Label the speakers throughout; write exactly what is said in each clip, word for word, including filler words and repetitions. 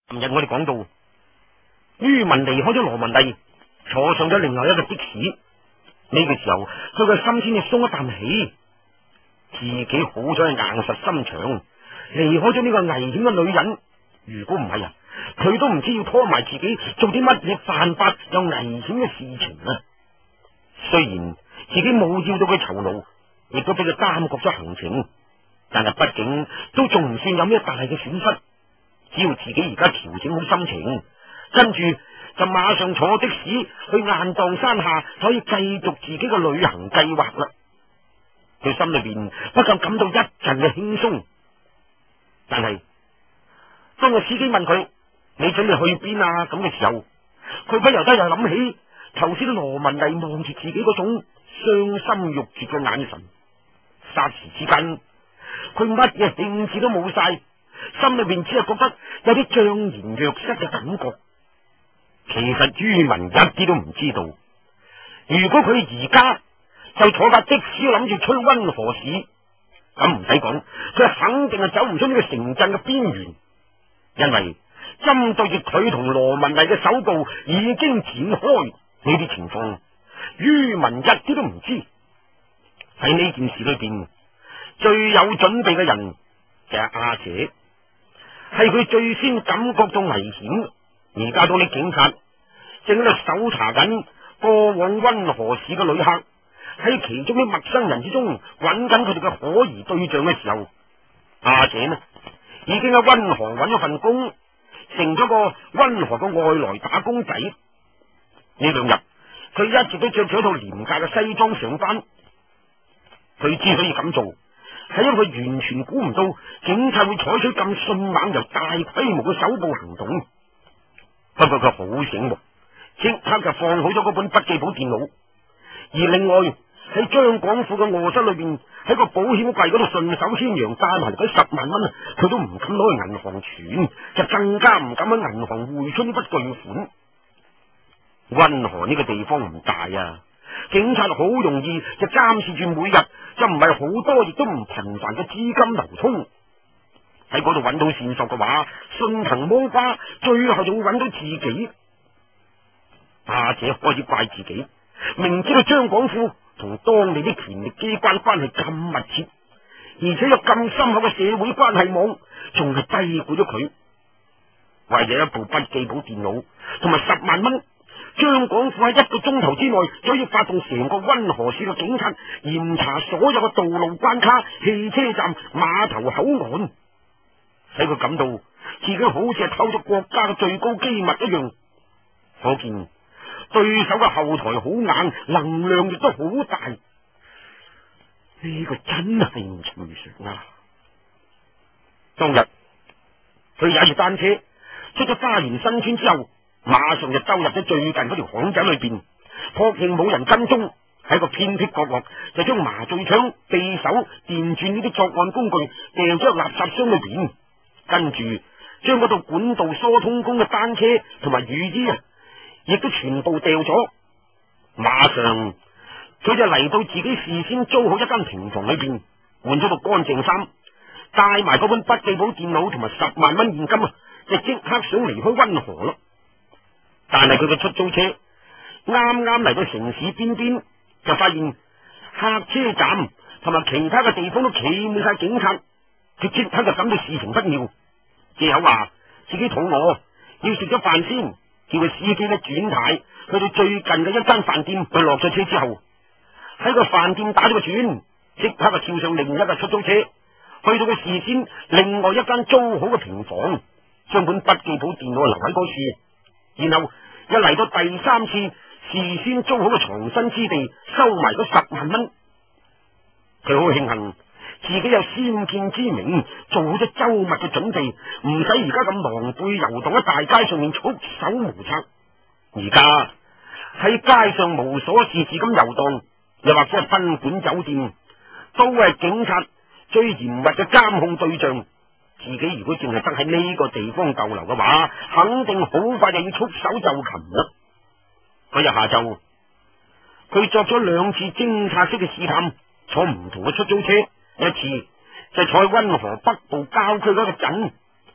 Speaker 1: 琴日我哋講到，于文離開咗羅文麗，坐上咗另外一個的士。呢個時候，佢個心先至鬆一啖氣，自己好想硬實心腸，離開咗呢個危險嘅女人。如果唔係啊，佢都唔知要拖埋自己做啲乜嘢犯法又危險嘅事情啊！雖然自己冇要到佢酬勞，亦都俾佢耽擱咗行程，但係畢竟都仲唔算有咩大嘅損失。只要自己而家調整好心情，跟住就馬上坐的士去雁蕩山下，就可以繼續自己嘅旅行計劃啦。佢心裏邊不禁感到一陣嘅輕鬆。但係當個司機問佢：你準備去邊啊？咁嘅時候，佢不由得又諗起頭先羅文麗望住自己嗰種傷心欲絕嘅眼神，霎時之間佢乜嘢興致都冇晒，心裏邊只係覺得有啲悵然若失嘅感覺。其實于文一啲都唔知道，如果佢而家就坐架的士諗住出溫河市，咁唔使講，佢肯定係走唔出呢個城鎮嘅邊緣，因為針對住佢同羅文麗嘅搜捕已經展開。呢啲情況于文一啲都唔知。喺呢件事裏邊，最有準備嘅人就係阿姐，係佢最先感覺到危險。而家到你警察正喺度搜查緊過往溫河市嘅旅客，喺其中啲陌生人之中揾緊佢哋嘅可疑對象嘅時候，阿姐呢已經喺溫河揾咗份工，成咗個溫河嘅外來打工仔。呢兩日佢一直都着住一套廉價嘅西裝上班。佢之所以咁做，係因為佢完全估唔到警察會採取咁迅猛又大規模嘅搜捕行動。不過佢好醒目，即刻就放好咗嗰本筆記簿電腦。而另外喺張廣富嘅臥室裏邊，喺個保險櫃嗰度順手牽羊帶埋嗰十萬蚊，佢都唔敢攞去銀行存，就更加唔敢喺銀行匯出呢筆巨款。溫河呢個地方唔大啊，警察好容易就監視住每日就唔係好多亦都唔頻繁嘅資金流通。喺嗰度揾到線索嘅話，順藤摸瓜，最後就會揾到自己。阿姐開始怪自己，明知道張廣富同當地啲權力機關關係咁密切，而且有咁深厚嘅社會關係網，仲係低估咗佢。為咗一部筆記簿電腦同埋十萬蚊，張廣富喺一個鐘頭之內就可以發動成個溫河市嘅警察嚴查所有嘅道路關卡、汽車站、碼頭口岸，使佢感到自己好似係偷咗國家嘅最高機密一樣。可見對手嘅後台好硬，能量亦都好大。呢個真係唔尋常啊！當日佢踩住單車出咗花園新村之後，馬上就兜入咗最近嗰條巷仔裏邊，確認冇人跟蹤，喺個偏僻角落就將麻醉槍、匕首、電鑽呢啲作案工具掉咗入垃圾箱裏邊，跟住將嗰度管道疏通工嘅單車同埋雨衣啊，亦都全部掉咗。馬上佢就嚟到自己事先租好一間平房裏邊，換咗套乾淨衫，帶埋嗰本筆記簿電腦同埋十萬蚊現金啊，就即刻想離開溫河咯。但係佢嘅出租車啱啱嚟到城市邊邊，就發現客車站同埋其他嘅地方都企滿晒警察，佢即刻就感到事情不妙，借口話自己肚餓，要食咗飯先，叫個司機咧轉軚去到最近嘅一間飯店。佢落咗車之後，喺個飯店打咗個轉，即刻就跳上另一架出租車，去到佢事先另外一間租好嘅平房，將本筆記簿電腦留喺嗰處。然後一嚟到第三次，事先租好嘅藏身之地，收埋咗十萬蚊。佢好慶幸自己有先見之明，做好咗周密嘅準備，唔使而家咁狼狽遊蕩喺大街上面束手無策。而家喺街上無所事事咁遊蕩，又或者係賓館酒店，都係警察最嚴密嘅監控對象。自己如果淨係得喺呢個地方逗留嘅話，肯定好快就要束手就擒啦。嗰日下晝，佢作咗兩次偵察式嘅試探，坐唔同嘅出租車，一次就坐喺溫河北部郊區嗰個鎮，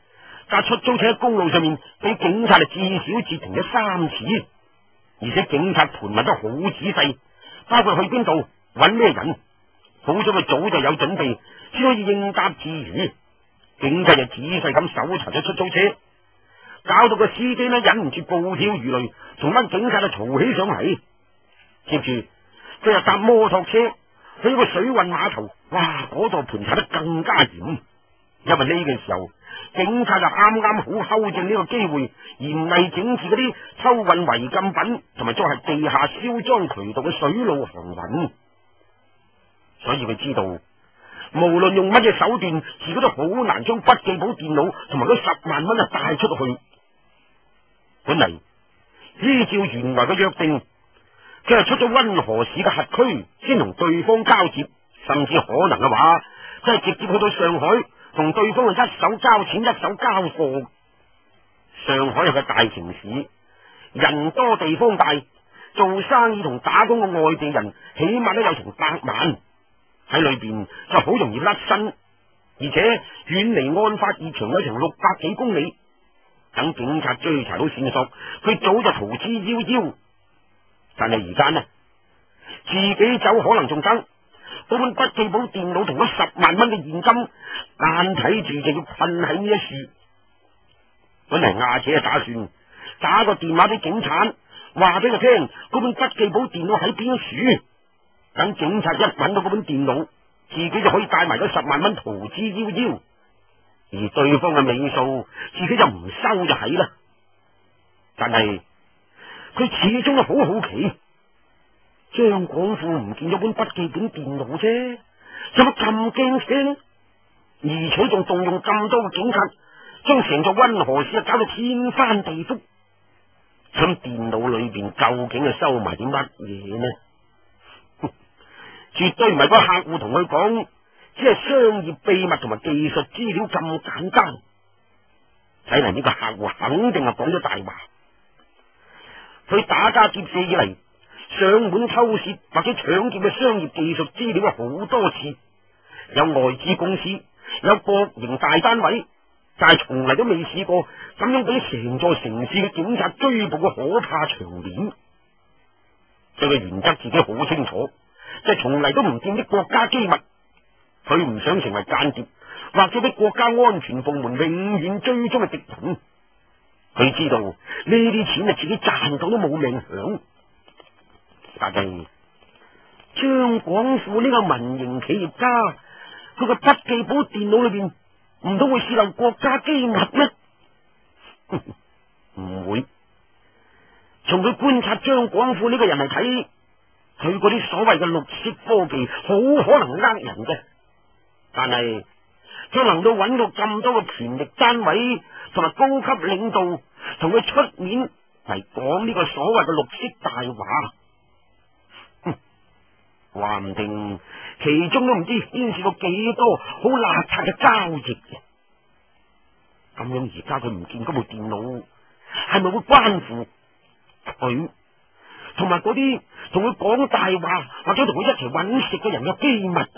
Speaker 1: 架出租車喺公路上面俾警察至少截停咗三次，而且警察盤問得好仔細，包括去邊度、揾咩人，好彩佢早就有準備，先可以應答自如。警察就仔細咁搜查咗出租車，搞到個司機呢忍唔住暴跳如雷，同班警察就嘈起上嚟。接住佢又搭摩托車去個水運碼頭，哇！嗰度盤查得更加嚴，因為呢個時候警察就啱啱好睺正呢個機會，嚴厲整治嗰啲偷運違禁品同埋作係地下銷贓渠道嘅水路航運。所以佢知道，無論用乜嘢手段，自己都好難將筆記簿電腦同埋嗰十萬蚊啊帶出去。本嚟依照原來嘅約定，佢係出咗溫河市嘅轄區先同對方交接，甚至可能嘅話，即係直接去到上海同對方係一手交錢一手交貨。上海係個大城市，人多地方大，做生意同打工嘅外地人起碼都有成百萬，喺裏邊就好容易甩身，而且遠離案發現場有成六百幾公里。等警察追查到線索，佢早就逃之夭夭。但係而家呢，自己走可能仲爭，嗰本筆記簿電腦同嗰十萬蚊嘅現金，眼睇住就要困喺呢一樹。本嚟亞姐打算打個電話俾警察，話俾佢聽嗰本筆記簿電腦喺邊樹，等警察一揾到嗰本電腦，自己就可以帶埋嗰十萬蚊逃之夭夭。而對方嘅尾數，自己就唔收就係啦。但係佢始終都好好奇，張廣富唔見咗本筆記本電腦啫，有乜咁驚聲？而且仲動用咁多嘅警察，將成座溫河市啊搞到天翻地覆。咁電腦裏邊究竟係收埋啲乜嘢呢？絕對唔係個客戶同佢講，只係商業秘密同埋技術資料咁簡單。睇嚟呢個客戶肯定係講咗大話。佢打家劫舍以嚟，上門偷竊或者搶劫嘅商業技術資料好多次，有外資公司，有國營大單位，但係從嚟都未試過咁樣俾成座城市嘅警察追捕嘅可怕場面。佢嘅原則自己好清楚，就係從嚟都唔掂啲國家機密。佢唔想成為間諜，或者俾國家安全部門永遠追蹤嘅敵人。佢知道呢啲錢啊，自己賺到都冇命享。但係張廣富呢個民營企業家，佢個筆記簿電腦裏邊唔通會洩漏國家機密咩？唔會。從佢觀察張廣富呢個人嚟睇，佢嗰啲所謂嘅綠色科技好可能呃人嘅。但係佢能夠揾到咁多嘅權力單位同埋高級領導同佢出面嚟講呢個所謂嘅綠色大話，哼，話唔定其中都唔知牽涉到幾多好邋遢嘅交易嘅。咁樣而家佢唔見嗰部電腦，係咪會關乎佢同埋嗰啲同佢講大話或者同佢一齊揾食嘅人嘅機密呢？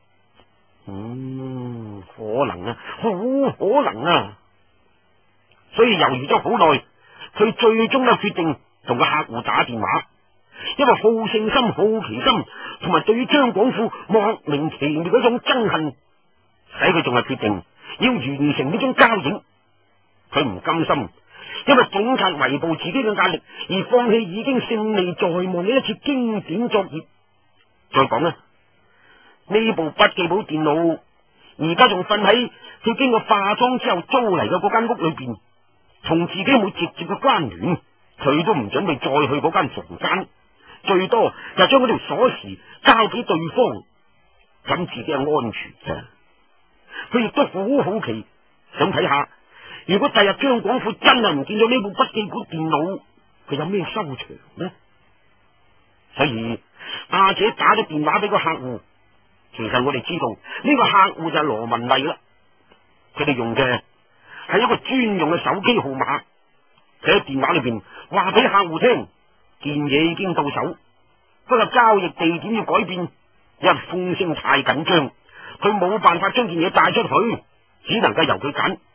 Speaker 1: 嗯，可能啊，好可能啊。所以猶豫咗好耐，佢最終都決定同個客戶打電話，因為好勝心、好奇心同埋對於張廣富莫名其妙嗰種憎恨，使佢仲係決定要完成呢種交易。佢唔甘心，因為警察圍捕自己嘅壓力而放棄已經勝利在望嘅一次經典作業。再講啦，呢部筆記簿電腦而家仲瞓喺佢經過化妝之後租嚟嘅嗰間屋裏邊，同自己冇直接嘅關聯，佢都唔準備再去嗰間房間，最多就將嗰條鎖匙交俾對方，咁自己係安全嘅。佢亦都好好奇，想睇下如果第日張廣富真係唔見咗呢部筆記簿電腦，佢有咩收場呢？所以阿姐打咗電話俾個客戶。其實我哋知道呢個客戶就係羅文麗啦，佢哋用嘅係一個專用嘅手機號碼。佢喺電話裏邊話俾客戶聽，件嘢已經到手，不過交易地點要改變，因為風聲太緊張，佢冇辦法將件嘢帶出去，只能夠由佢揀。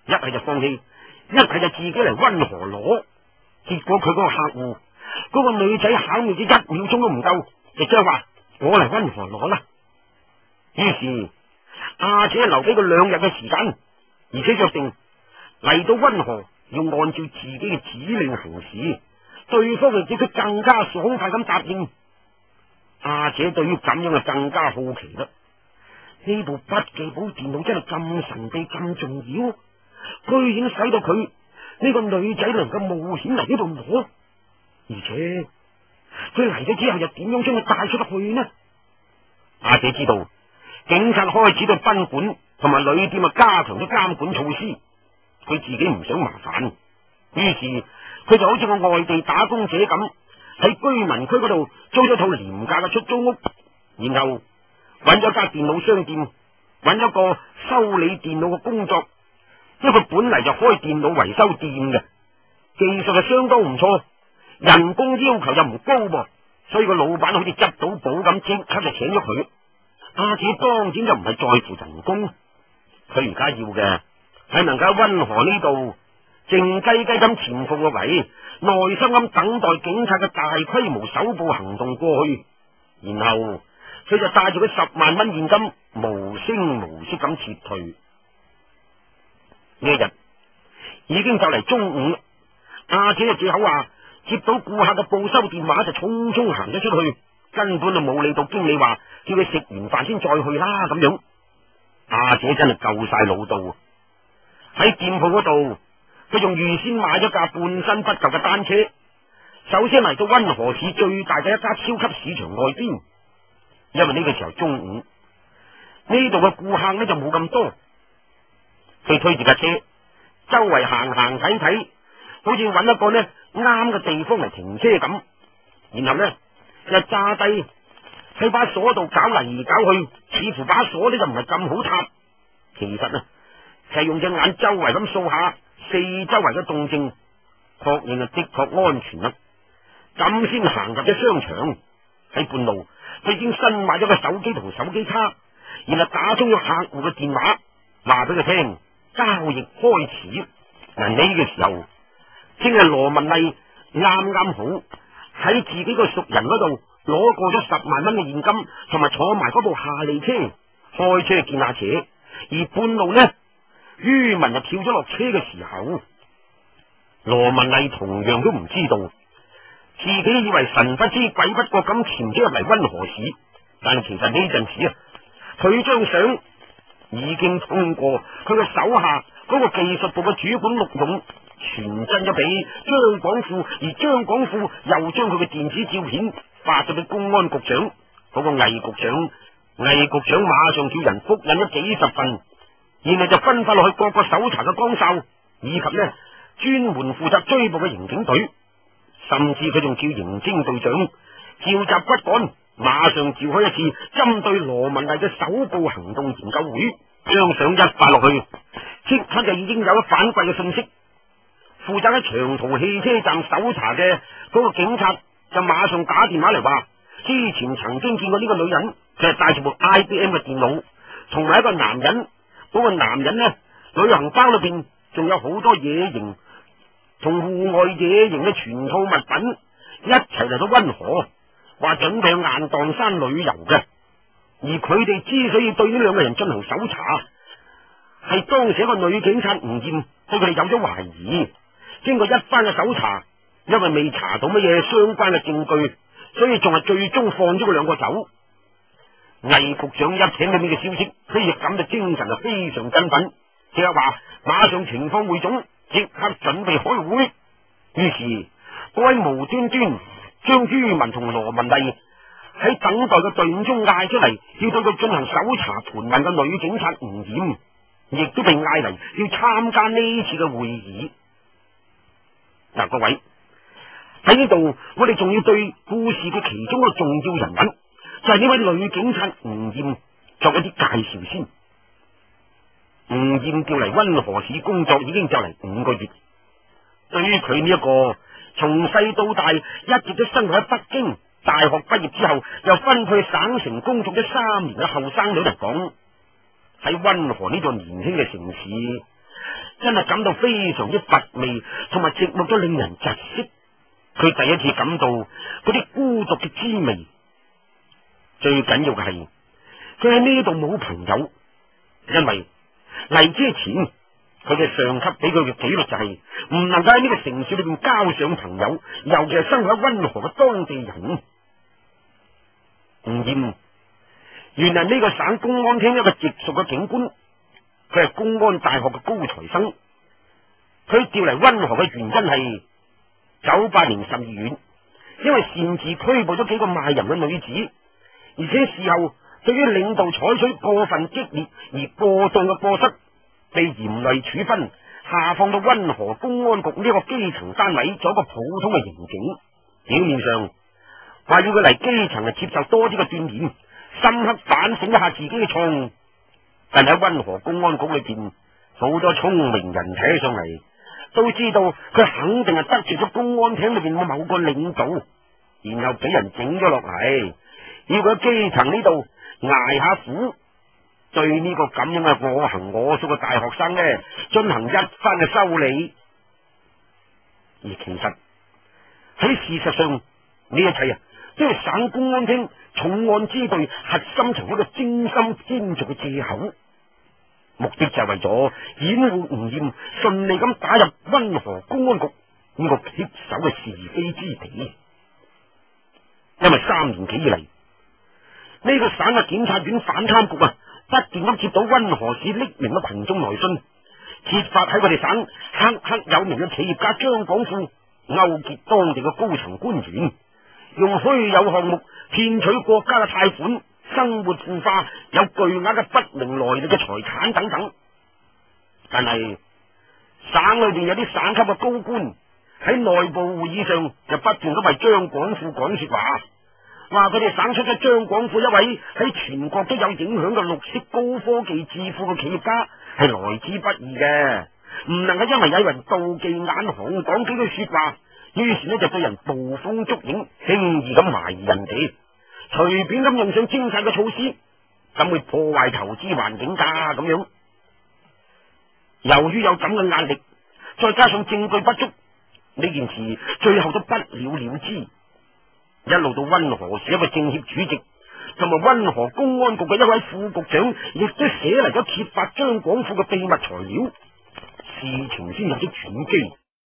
Speaker 1: 一係就放棄，一係就自己嚟溫和攞。結果佢嗰個客戶，嗰個女仔巧妙咗一秒鐘都唔夠，就即係話我嚟溫和攞啦。於是阿姐留俾佢兩日嘅時間，而且約定嚟到溫和要按照自己嘅指令行事。對方亦都更加爽快咁答應。阿姐對於咁樣就更加好奇啦。呢部筆記簿電腦真係咁神秘咁重要，居然使到佢呢個女仔能夠冒險嚟呢度攞，而且佢嚟咗之後又點樣將佢帶出去呢？阿姐知道警察開始對賓館同埋旅店啊加強咗監管措施，佢自己唔想麻煩，於是佢就好似個外地打工者咁，喺居民區嗰度租咗套廉價嘅出租屋，然後揾咗間電腦商店，揾咗個修理電腦嘅工作。因為佢本嚟就開電腦維修店嘅，技術係相當唔錯，人工要求又唔高噃，所以個老闆好似執到寶咁，即刻就請咗佢。阿姐當然就唔係在乎人工，佢而家要嘅係能夠喺溫和呢度靜雞雞咁潛伏個位，耐心咁等待警察嘅大規模搜捕行動過去，然後佢就帶住佢十萬蚊現金無聲無息咁撤退。呢一日已經就嚟中午，阿姐就借口話接到顧客嘅報收電話，就匆匆行咗出去，根本就冇理到經理話叫佢食完飯先再去啦咁樣。阿姐真係夠晒老道，喺店鋪嗰度，佢仲預先買咗架半新不舊嘅單車，首先嚟到溫和市最大嘅一家超級市場外邊。因為呢個時候中午，呢度嘅顧客呢就冇咁多。佢推住架車，周圍行行睇睇，好似揾一個呢啱嘅地方嚟停車咁。然後呢，就揸低喺把鎖度搞嚟搞去，似乎把鎖呢就唔係咁好撻。其實呢，係用隻眼周圍咁掃下四周圍嘅動靜，確認啊的確安全啦。咁先行入咗商場，喺半路佢已經新買咗個手機同手機卡，然後打通咗客戶嘅電話，話俾佢聽。交易開始。嗱，呢個時候正係羅文麗啱啱好喺自己個熟人嗰度攞過咗十萬蚊嘅現金，同埋坐埋嗰部夏利車開車去見阿姐。而半路呢，于文就跳咗落車嘅時候，羅文麗同樣都唔知道，自己以為神不知鬼不覺咁潛咗入嚟溫和市，但係其實呢陣時啊，佢張相已經通過佢嘅手下嗰個技術部嘅主管陸勇傳真咗俾張廣富，而張廣富又將佢嘅電子照片發咗俾公安局長。嗰個魏局長，魏局長馬上叫人複印咗幾十份，然後就分發落去各個搜查嘅崗哨，以及呢專門負責追捕嘅刑警隊，甚至佢仲叫刑偵隊長召集骨幹，馬上召開一次針對羅文麗嘅搜捕行動研究會。張相一發落去，即刻就已經有咗反饋嘅信息。負責喺長途汽車站搜查嘅嗰個警察就馬上打電話嚟話，之前曾經見過呢個女人，佢係帶住部 I B M 嘅電腦，同埋一個男人。嗰個男人呢，旅行包裏邊仲有好多野營同戶外野營嘅全套物品，一齊嚟到溫和，話準備去雁蕩山旅遊嘅。而佢哋之所以對呢兩個人進行搜查，係當時一個女警察吳艷對佢哋有咗懷疑。經過一番嘅搜查，因為未查到乜嘢相關嘅證據，所以仲係最終放咗佢兩個走。魏局長一聽到呢個消息，佢亦感到精神係非常振奮，即係話馬上情況匯總，即刻準備開會。於是各位無端端將于文同羅文麗喺等待嘅隊伍中嗌出嚟，要對佢進行搜查盤問嘅女警察吳艷，亦都被嗌嚟要參加呢次嘅會議。嗱，各位喺呢度，我哋仲要對故事嘅其中一個重要人物，就係呢位女警察吳艷作一啲介紹先。吳艷調嚟溫和市工作已經就嚟五個月，對於佢呢一個從細到大一直都生活喺北京，大學畢業之後又分配省城工作咗三年嘅後生女嚟講，喺溫和呢座年輕嘅城市， 真係感到非常之乏味，同埋寂寞到令人窒息。佢第一次感到嗰啲孤獨嘅滋味。最緊要嘅係，佢喺呢度冇朋友，因為嚟之前佢嘅上級俾佢嘅紀律就係唔能夠喺呢個城市裏邊交上朋友，尤其係生活喺溫河嘅當地人。吳艷原來呢個省公安廳一個直屬嘅警官，佢係公安大學嘅高材生。佢調嚟溫河嘅原因係九八年十二月，因為擅自拘捕咗幾個賣淫嘅女子，而且事後對於領導採取過分激烈而過當嘅過失，被嚴厲處分，下放到溫河公安局呢個基層單位做一個普通嘅刑警。表面上話要佢嚟基層啊，接受多啲嘅鍛煉，深刻反省一下自己嘅錯誤。但喺溫河公安局裏邊，好多聰明人睇上嚟都知道佢肯定係得罪咗公安廳裏邊嘅某個領導，然後俾人整咗落嚟，要佢喺基層呢度挨下苦，對呢個咁樣嘅我行我素嘅大學生呢進行一番嘅修理。而其實喺事實上，呢一切啊都係省公安廳重案支隊核心層一個精心煎造嘅借口，目的就係為咗掩護吳艷順利咁打入溫河公安局呢個棘手嘅是非之地。因為三年幾以嚟，呢個省嘅檢察院反貪局啊，不斷咁接到溫河市匿名嘅群眾來信，揭發喺佢哋省赫赫有名嘅企業家張廣富勾結當地嘅高層官員，用虛有項目騙取國家嘅貸款，生活腐化，有巨額嘅不明來歷嘅財產等等。但係省裏邊有啲省級嘅高官喺內部會議上就不斷咁為張廣富講說話，話佢哋省出咗張廣富一位喺全國都有影響嘅綠色高科技致富嘅企業家，係來之不易嘅，唔能夠因為有人妒忌眼紅講幾句說話，於是呢就對人捕風捉影，輕易咁懷疑人哋，隨便咁用上偵察嘅措施，咁會破壞投資環境噶咁樣。由於有咁嘅壓力，再加上證據不足，呢件事最後都不了了之。一路到溫河市一個政協主席同埋溫河公安局嘅一位副局長，亦都寫嚟咗揭發張廣富嘅秘密材料，事情先有啲轉機。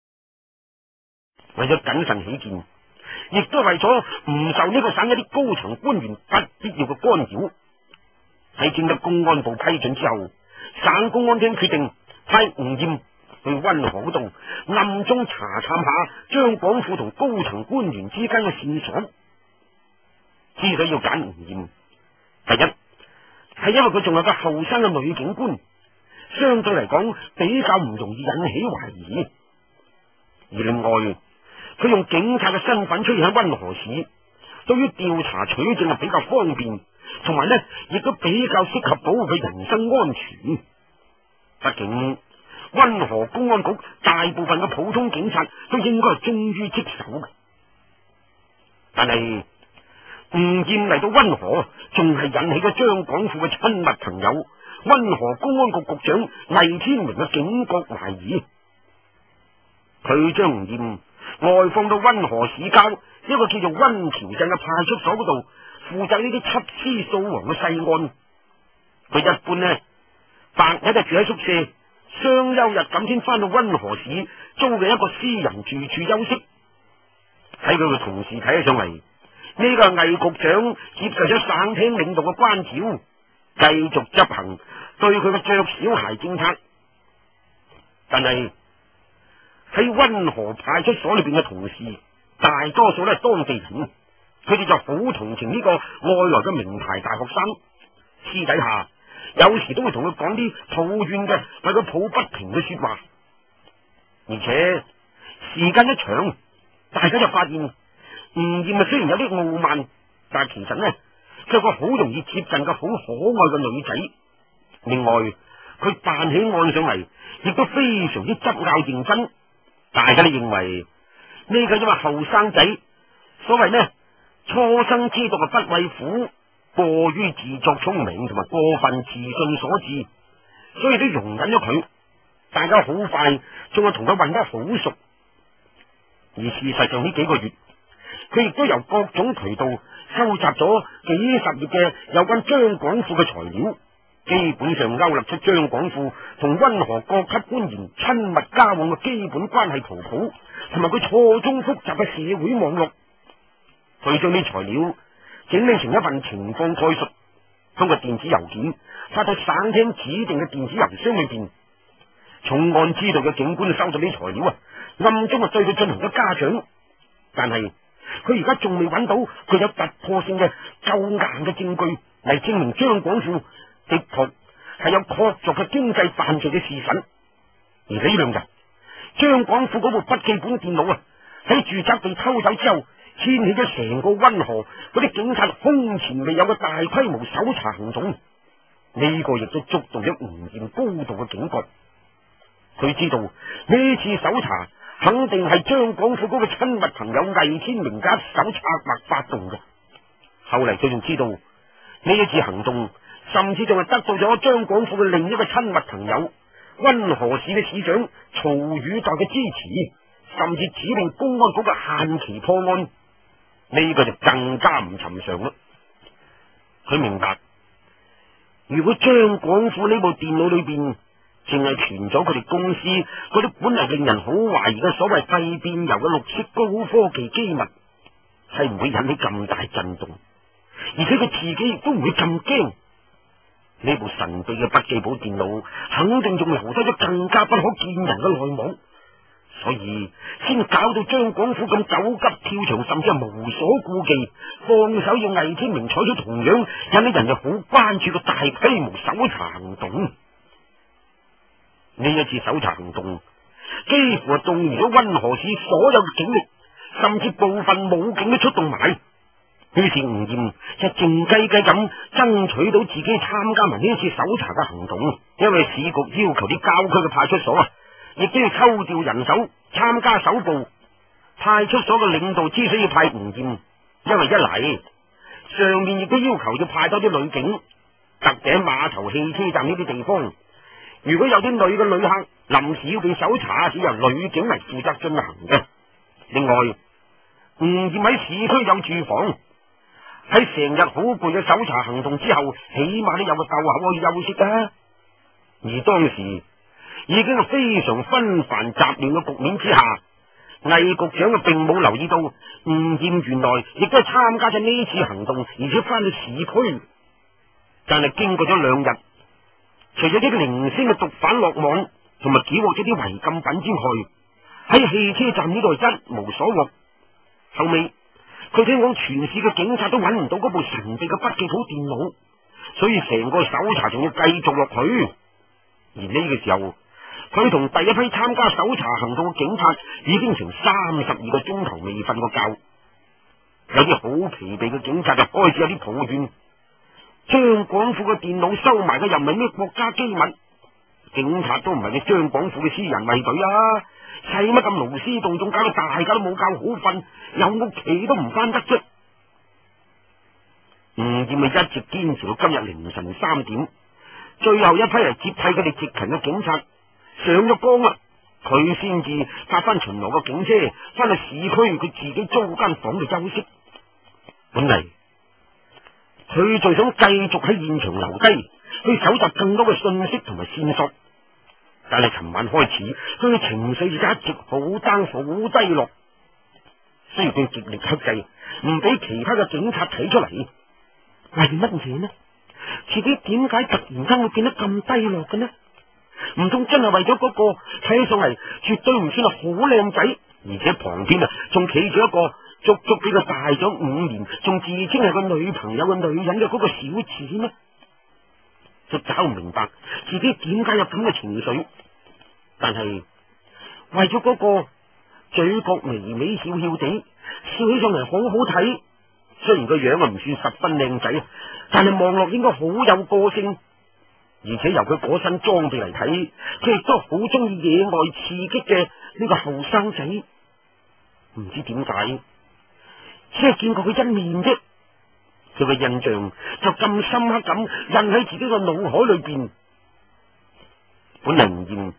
Speaker 1: 為咗謹慎起見，亦都為咗唔受呢個省一啲高層官員不必要嘅干擾，喺經得公安部批准之後，省公安廳決定派吳艷去溫河嗰度暗中查探下張廣富同高層官員之間嘅線索。之所以要揀吳艷，第一係因為佢仲有個後生嘅女警官，相對嚟講比較唔容易引起懷疑。而另外，佢用警察嘅身份出現喺溫河市，對於調查取證係比較方便，同埋呢亦都比較適合保護佢人身安全。畢竟溫河公安局大部分嘅普通警察都應該係忠於職守嘅，但係吳艷嚟到溫河，仲係引起咗張廣富嘅親密朋友溫河公安局局長魏天榮嘅警覺懷疑。佢將吳艷外放到溫河市郊一個叫做溫橋鎮嘅派出所嗰度，負責呢啲緝私掃黃嘅細案。佢一般呢白日就住喺宿舍，雙休日咁先翻到溫河市租嘅一個私人住處休息。喺佢嘅同事睇起上嚟，呢個魏局長接受咗省廳領導嘅關照，繼續執行對佢嘅着小孩政策。但係喺溫河派出所裏邊嘅同事，大多數都係當地人，佢哋就好同情呢個外來嘅名牌大學生，私底下有時都會同佢講啲抱怨嘅，為佢抱不平嘅說話。而且時間一長，大家就發現吳艷啊雖然有啲傲慢，但係其實呢，佢係個好容易接近嘅好可愛嘅女仔。另外，佢辦起案上嚟，亦都非常之執拗認真。大家都認為呢個因為後生仔，所謂呢初生之犢不畏虎，過於自作聰明同埋過分自信所致，所以都容忍咗佢。 大家好快仲係同佢混得好熟。而事實上呢幾個月，佢亦都由各種渠道收集咗幾十頁嘅有關張廣富嘅材料，基本上勾勒出張廣富同溫河各級官員親密交往嘅基本關係圖譜，同埋佢錯綜複雜嘅社會網絡。佢將啲材料整理成一份情況概述，通過電子郵件發到省廳指定嘅電子郵箱裏邊。重案知道嘅警官收到啲材料啊，暗中啊對佢進行咗嘉獎，但係佢而家仲未揾到佢有突破性嘅夠硬嘅證據嚟證明張廣富的確係有確鑿嘅經濟犯罪嘅事實。而呢兩日，張廣富嗰部筆記本電腦啊喺住宅被偷走之後，掀起咗成個溫河嗰啲警察空前未有嘅大規模搜查行動。呢個亦都觸動咗吳艷高度嘅警覺。佢知道呢次搜查肯定係張廣富嗰個親密朋友魏天明嘅一手策劃發動嘅。後嚟佢仲知道呢一次行動甚至仲係得到咗張廣富嘅另一個親密朋友溫河市嘅市長曹宇代嘅支持，甚至指令公安局嘅限期破案。呢個就更加唔尋常啦。佢明白，如果張廣富呢部電腦裏邊淨係存咗佢哋公司嗰啲本嚟令人好懷疑嘅所謂廢變油嘅綠色高科技機密，係唔會引起咁大震動，而且佢自己亦都唔會咁驚。呢部神秘嘅筆記簿電腦肯定仲留低咗更加不可見人嘅內幕，所以先搞到張廣富咁走急跳牆，甚至係無所顧忌，放手要魏天明採取同樣引起人哋好關注嘅大規模搜查行動。呢一次搜查行動幾乎係動員咗溫河市所有嘅警力，甚至部分武警都出動埋。於是吳艷就靜雞雞咁爭取到自己參加埋呢一次搜查嘅行動，因為市局要求啲郊區嘅派出所啊，亦都要抽調人手參加搜捕。派出所嘅領導之所以要派吳艷，因為一嚟上面亦都要求要派多啲女警，特別喺碼頭、汽車站呢啲地方，如果有啲女嘅旅客臨時要被搜查，係由女警嚟負責進行嘅。另外，吳艷喺市區有住房，喺成日好攰嘅搜查行動之後，起碼都有個竇口可以休息啊。而當時已經係非常紛繁雜亂嘅局面之下，魏局長啊並冇留意到吳艷原來亦都係參加咗呢次行動，而且翻去市區。但係經過咗兩日，除咗啲零星嘅毒販落網同埋繳獲咗啲違禁品之外，喺汽車站呢度一無所獲。後尾佢聽講全市嘅警察都揾唔到嗰部神秘嘅筆記簿電腦，所以成個搜查仲要繼續落去。而呢個時候，佢同第一批參加搜查行動嘅警察已經成三十二個鐘頭未瞓過覺。有啲好疲憊嘅警察就開始有啲抱怨，張廣富嘅電腦收埋嘅又唔係咩國家機密，警察都唔係你張廣富嘅私人衛隊啊，使乜咁勞師動眾，搞到大家都冇覺好瞓，有屋企都唔翻得啫。吳艷咪一直堅持到今日凌晨三點，最後一批嚟接替佢哋值勤嘅警察上咗崗啦，佢先至搭翻巡邏嘅警車翻去市區佢自己租間房度休息。本嚟佢就想繼續喺現場留低，去搜集更多嘅信息同埋線索。但係尋晚開始，佢嘅情緒而家一直好 down 好低落。雖然佢極力克制，唔俾其他嘅警察睇出嚟，為乜嘢呢？自己點解突然間會變得咁低落嘅呢？唔通真係為咗嗰個睇起上嚟絕對唔算係好靚仔，而且旁邊啊仲企住一個足足比佢大咗五年，仲自稱係個女朋友嘅女人嘅嗰個小子呢？就搞唔明白自己點解有咁嘅情緒，但係為咗嗰個嘴角微微笑笑地，笑起上嚟好好睇。雖然個樣啊唔算十分靚仔，但係望落應該好有個性，而且由佢嗰身裝備嚟睇，佢亦都好中意野外刺激嘅呢個後生仔。唔知點解，只係見過佢一面啫，佢嘅印象就咁深刻咁印喺自己個腦海裏邊。本嚟吳艷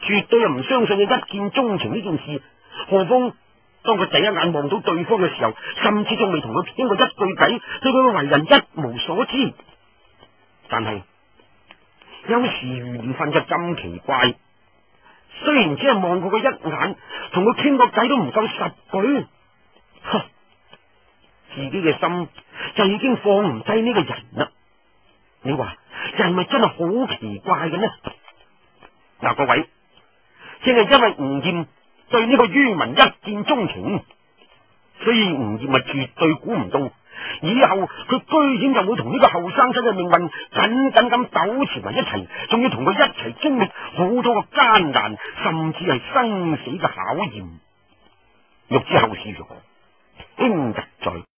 Speaker 1: 絕對係唔相信嘅一見鍾情呢件事。何況當佢第一眼望到對方嘅時候，甚至仲未同佢傾過一句偈，對佢嘅為人一無所知。但係有時緣分就咁奇怪，雖然只係望過佢一眼，同佢傾個偈都唔夠十句，呵，自己嘅心就已經放唔低呢個人啦。你話係咪真係好奇怪嘅呢？嗱，各位，正係因為吳艷對呢個于文一見鍾情，所以吳艷咪絕對估唔到，以後佢居然就會同呢個後生仔嘅命運緊緊咁糾纏埋一齊，仲要同佢一齊經歷好多個艱難，甚至係生死嘅考驗。欲知後事如何，聽日再。